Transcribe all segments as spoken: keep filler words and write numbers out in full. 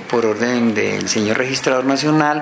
por orden del señor registrador nacional,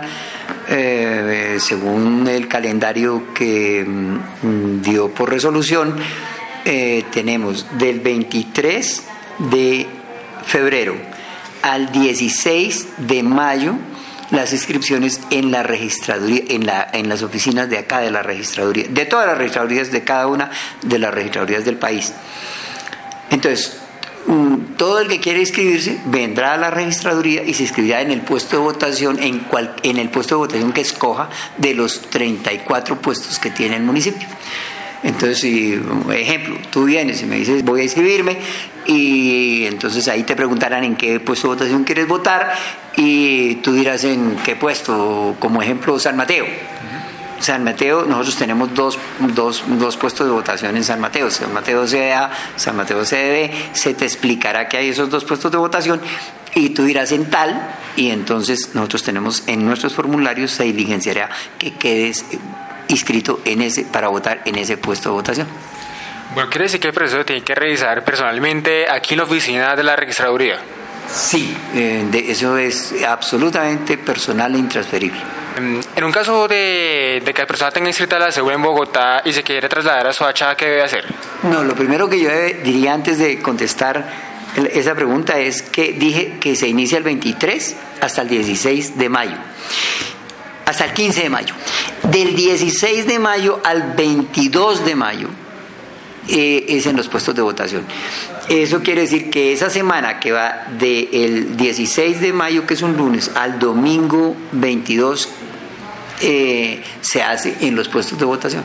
eh, según el calendario que mm, dio por resolución, eh, tenemos del veintitrés de febrero al dieciséis de mayo las inscripciones en la registraduría, en, la, en las oficinas de acá de la registraduría, de todas las registradurías, de cada una de las registradurías del país. Entonces, todo el que quiere inscribirse vendrá a la registraduría y se inscribirá en el puesto de votación, en, cual, en el puesto de votación que escoja de los treinta y cuatro puestos que tiene el municipio. Entonces, si, ejemplo, tú vienes y me dices voy a inscribirme, y entonces ahí te preguntarán en qué puesto de votación quieres votar y tú dirás en qué puesto, como ejemplo San Mateo. San Mateo, nosotros tenemos dos, dos, dos puestos de votación en San Mateo, San Mateo C D A, San Mateo C D B, se te explicará que hay esos dos puestos de votación y tú dirás en tal, y entonces nosotros tenemos en nuestros formularios, se diligenciará que quedes inscrito en ese, para votar en ese puesto de votación. Bueno, quiere decir que el proceso tiene que realizar personalmente aquí en la oficina de la registraduría. Sí, eh, de, eso es absolutamente personal e intransferible. En un caso de, de que la persona tenga inscrita la cédula en Bogotá y se quiere trasladar a Soacha, ¿qué debe hacer? No, lo primero que yo debe, diría antes de contestar esa pregunta es que dije que se inicia el veintitrés hasta el dieciséis de mayo, hasta el quince de mayo. Del dieciséis de mayo al veintidós de mayo eh, es en los puestos de votación. Eso quiere decir que esa semana que va del dieciséis de mayo, que es un lunes, al domingo veintidós, eh, se hace en los puestos de votación.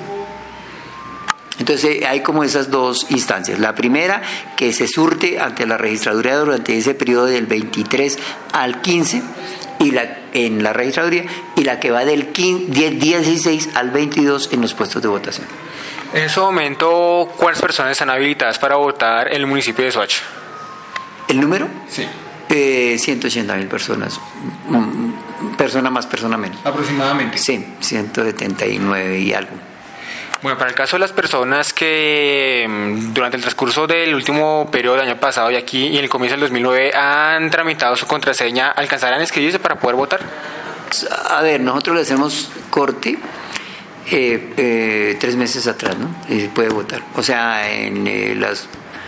Entonces hay como esas dos instancias. La primera, que se surte ante la registraduría durante ese periodo del veintitrés al quince y la, en la registraduría, y la que va del dieciséis al veintidós en los puestos de votación. En ese momento, ¿cuántas personas están habilitadas para votar en el municipio de Soacha? ¿El número? Sí. Eh, ciento ochenta mil personas. Persona más, persona menos. Aproximadamente. Sí, ciento setenta y nueve y algo. Bueno, para el caso de las personas que durante el transcurso del último periodo del año pasado y aquí y en el comienzo del dos mil nueve han tramitado su contraseña, ¿alcanzarán a inscribirse para poder votar? A ver, nosotros le hacemos corte eh, eh, tres meses atrás, ¿no? Y puede votar. O sea, en eh, las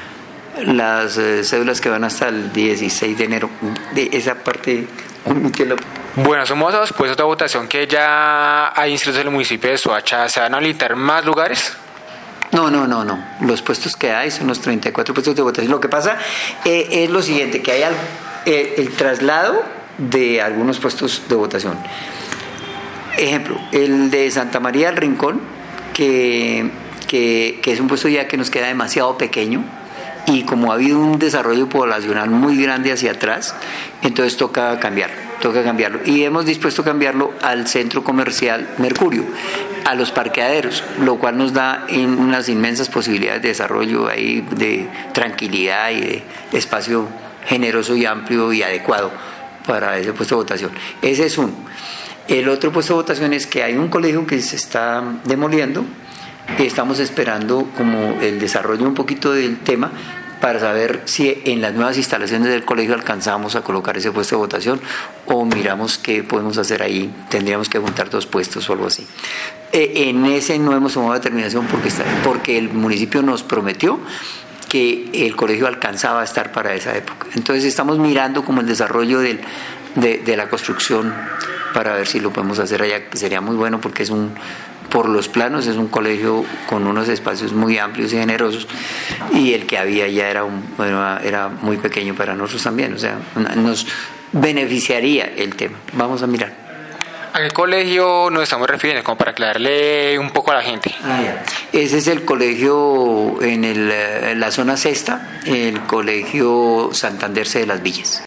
las eh, cédulas que van hasta el dieciséis de enero, de esa parte que lo... Bueno, somos a los puestos de votación que ya hay inscritos en el municipio de Soacha. ¿Se van a habilitar más lugares? No, no, no, no. Los puestos que hay son los treinta y cuatro puestos de votación. Lo que pasa eh, es lo siguiente, que hay al, eh, el traslado de algunos puestos de votación. Ejemplo, el de Santa María del Rincón, que, que, que es un puesto ya que nos queda demasiado pequeño, y como ha habido un desarrollo poblacional muy grande hacia atrás, entonces toca cambiarlo, toca cambiarlo. Y hemos dispuesto a cambiarlo al centro comercial Mercurio, a los parqueaderos, lo cual nos da unas inmensas posibilidades de desarrollo ahí, de tranquilidad y de espacio generoso y amplio y adecuado para ese puesto de votación. Ese es uno. El otro puesto de votación es que hay un colegio que se está demoliendo. Estamos esperando como el desarrollo un poquito del tema para saber si en las nuevas instalaciones del colegio alcanzamos a colocar ese puesto de votación o miramos qué podemos hacer ahí. Tendríamos que juntar dos puestos o algo así. Eh, en ese no hemos tomado determinación porque, está, porque el municipio nos prometió que el colegio alcanzaba a estar para esa época. Entonces estamos mirando como el desarrollo del, de, de la construcción para ver si lo podemos hacer allá, que sería muy bueno porque es un... por los planos es un colegio con unos espacios muy amplios y generosos, y el que había ya era, un, bueno, era muy pequeño para nosotros también, o sea, nos beneficiaría el tema. Vamos a mirar. ¿A qué colegio nos estamos refiriendo? Como para aclararle un poco a la gente. Ah, ya. Ese es el colegio en, el, en la zona sexta, el colegio Santander C de las Villas.